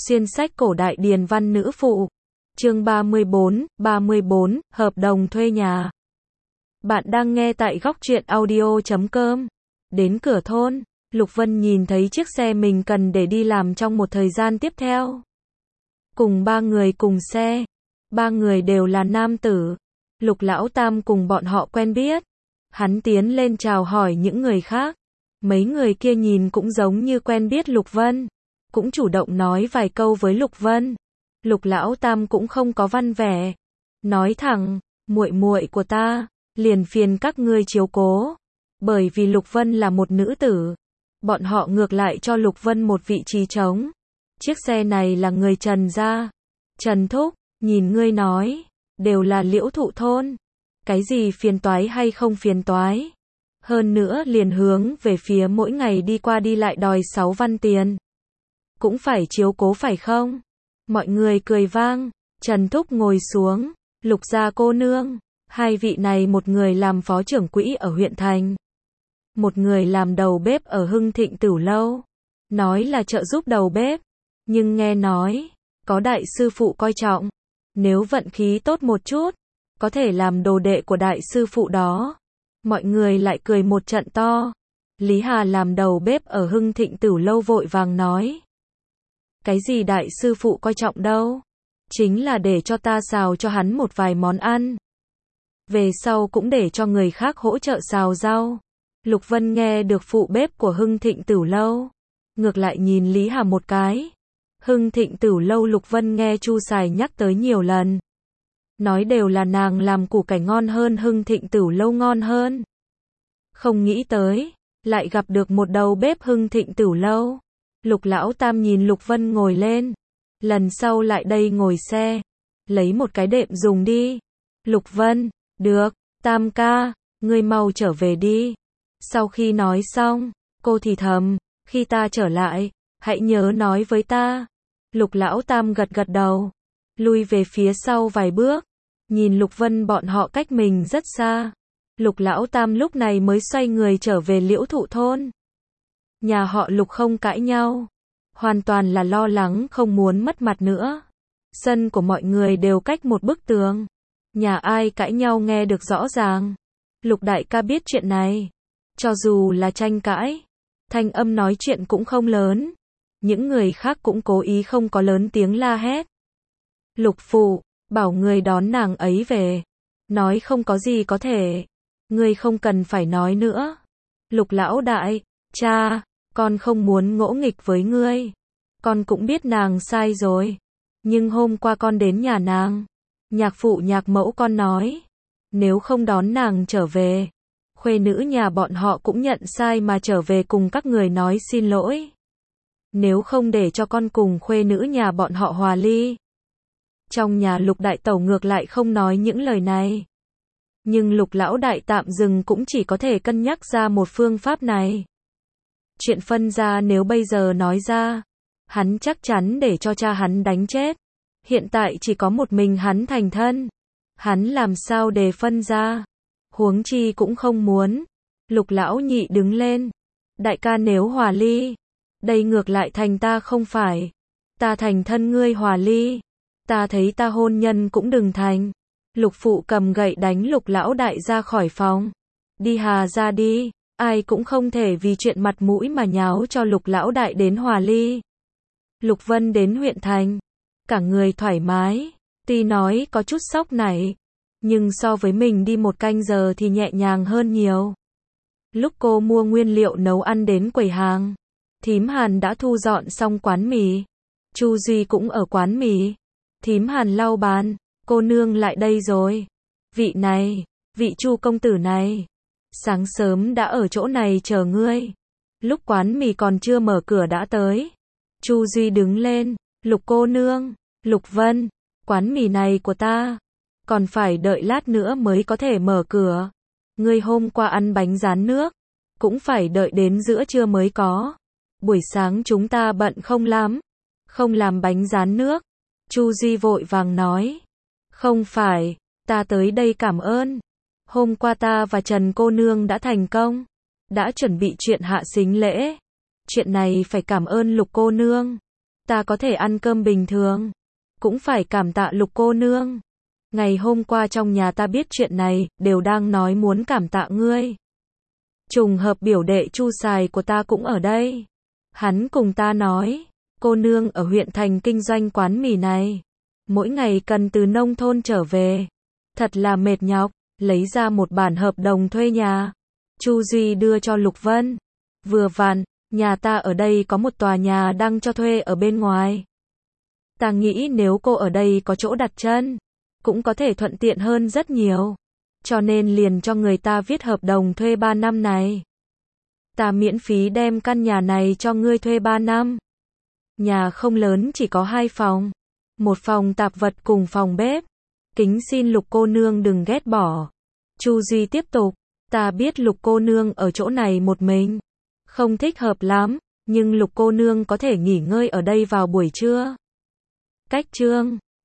Xuyên sách cổ đại điền văn nữ phụ. Chương 34, hợp đồng thuê nhà. Bạn đang nghe tại góc truyện audio.com. Đến cửa thôn, Lục Vân nhìn thấy chiếc xe mình cần để đi làm trong một thời gian tiếp theo. Cùng 3 người cùng xe. 3 người đều là nam tử. Lục Lão Tam cùng bọn họ quen biết. Hắn tiến lên chào hỏi những người khác. Mấy người kia nhìn cũng giống như quen biết Lục Vân. Cũng chủ động nói vài câu với Lục Vân. Lục Lão Tam cũng không có văn vẻ. Nói thẳng, muội muội của ta, liền phiền các ngươi chiếu cố. Bởi vì Lục Vân là một nữ tử. Bọn họ ngược lại cho Lục Vân một vị trí trống. Chiếc xe này là người Trần gia. Trần Thúc, nhìn ngươi nói, đều là Liễu Thụ thôn. Cái gì phiền toái hay không phiền toái? Hơn nữa liền hướng về phía mỗi ngày đi qua đi lại đòi 6 văn tiền. Cũng phải chiếu cố phải không? Mọi người cười vang. Trần Thúc ngồi xuống. Lục gia cô nương. Hai vị này một người làm phó trưởng quỹ ở huyện thành. Một người làm đầu bếp ở Hưng Thịnh Tửu Lâu. Nói là trợ giúp đầu bếp. Nhưng nghe nói, có đại sư phụ coi trọng. Nếu vận khí tốt một chút, có thể làm đồ đệ của đại sư phụ đó. Mọi người lại cười một trận to. Lý Hà làm đầu bếp ở Hưng Thịnh Tửu Lâu vội vàng nói. Cái gì đại sư phụ coi trọng đâu? Chính là để cho ta xào cho hắn một vài món ăn. Về sau cũng để cho người khác hỗ trợ xào rau. Lục Vân nghe được phụ bếp của Hưng Thịnh Tửu Lâu. Ngược lại nhìn Lý Hà một cái. Hưng Thịnh Tửu Lâu Lục Vân nghe Chu Sài nhắc tới nhiều lần. Nói đều là nàng làm củ cải ngon hơn Hưng Thịnh Tửu Lâu ngon hơn. Không nghĩ tới, lại gặp được một đầu bếp Hưng Thịnh Tửu Lâu. Lục Lão Tam nhìn Lục Vân ngồi lên. Lần sau lại đây ngồi xe. Lấy một cái đệm dùng đi. Lục Vân, được, Tam ca, ngươi mau trở về đi. Sau khi nói xong, cô thì thầm, khi ta trở lại, hãy nhớ nói với ta. Lục Lão Tam gật gật đầu. Lui về phía sau vài bước. Nhìn Lục Vân bọn họ cách mình rất xa. Lục Lão Tam lúc này mới xoay người trở về Liễu Thụ thôn. Nhà họ Lục không cãi nhau. Hoàn toàn là lo lắng không muốn mất mặt nữa. Sân của mọi người đều cách một bức tường. Nhà ai cãi nhau nghe được rõ ràng. Lục đại ca biết chuyện này. Cho dù là tranh cãi, thanh âm nói chuyện cũng không lớn. Những người khác cũng cố ý không có lớn tiếng la hét. Lục phụ, bảo người đón nàng ấy về. Nói không có gì có thể. Ngươi không cần phải nói nữa. Lục lão đại, cha, con không muốn ngỗ nghịch với ngươi. Con cũng biết nàng sai rồi. Nhưng hôm qua con đến nhà nàng. Nhạc phụ nhạc mẫu con nói. Nếu không đón nàng trở về. Khuê nữ nhà bọn họ cũng nhận sai mà trở về cùng các người nói xin lỗi. Nếu không để cho con cùng khuê nữ nhà bọn họ hòa ly. Trong nhà Lục đại tẩu ngược lại không nói những lời này. Nhưng Lục lão đại tạm dừng cũng chỉ có thể cân nhắc ra một phương pháp này. Chuyện phân ra nếu bây giờ nói ra, hắn chắc chắn để cho cha hắn đánh chết. Hiện tại chỉ có một mình hắn thành thân. Hắn làm sao để phân ra? Huống chi cũng không muốn. Lục lão nhị đứng lên. Đại ca nếu hòa ly, đây ngược lại thành ta không phải. Ta thành thân ngươi hòa ly. Ta thấy ta hôn nhân cũng đừng thành. Lục phụ cầm gậy đánh Lục lão đại ra khỏi phòng. Đi Hà ra đi. Ai cũng không thể vì chuyện mặt mũi mà nháo cho Lục lão đại đến hòa ly. Lục Vân đến huyện thành. Cả người thoải mái. Tuy nói có chút sốc nảy. Nhưng so với mình đi 1 canh giờ thì nhẹ nhàng hơn nhiều. Lúc cô mua nguyên liệu nấu ăn đến quầy hàng. Thím Hàn đã thu dọn xong quán mì. Chu Duy cũng ở quán mì. Thím Hàn lau bàn. Cô nương lại đây rồi. Vị này, vị Chu công tử này. Sáng sớm đã ở chỗ này chờ ngươi. Lúc quán mì còn chưa mở cửa đã tới. Chu Duy đứng lên. Lục cô nương, Lục Vân, quán mì này của ta. Còn phải đợi lát nữa mới có thể mở cửa. Ngươi hôm qua ăn bánh rán nước. Cũng phải đợi đến giữa trưa mới có. Buổi sáng chúng ta bận không lắm. Không làm bánh rán nước. Chu Duy vội vàng nói. Không phải, ta tới đây cảm ơn. Hôm qua ta và Trần cô nương đã thành công. Đã chuẩn bị chuyện hạ sính lễ. Chuyện này phải cảm ơn Lục cô nương. Ta có thể ăn cơm bình thường. Cũng phải cảm tạ Lục cô nương. Ngày hôm qua trong nhà ta biết chuyện này, đều đang nói muốn cảm tạ ngươi. Trùng hợp biểu đệ Chu Sài của ta cũng ở đây. Hắn cùng ta nói, cô nương ở huyện thành kinh doanh quán mì này. Mỗi ngày cần từ nông thôn trở về. Thật là mệt nhọc, lấy ra một bản hợp đồng thuê nhà. Chu Duy đưa cho Lục Vân. Vừa vặn, nhà ta ở đây có một tòa nhà đang cho thuê ở bên ngoài. Ta nghĩ nếu cô ở đây có chỗ đặt chân, cũng có thể thuận tiện hơn rất nhiều. Cho nên liền cho người ta viết hợp đồng thuê 3 năm này. Ta miễn phí đem căn nhà này cho ngươi thuê 3 năm. Nhà không lớn chỉ có 2 phòng. Một phòng tạp vật cùng phòng bếp. Kính xin Lục cô nương đừng ghét bỏ. Chu Duy tiếp tục. Ta biết Lục cô nương ở chỗ này một mình. Không thích hợp lắm. Nhưng Lục cô nương có thể nghỉ ngơi ở đây vào buổi trưa. Cách chương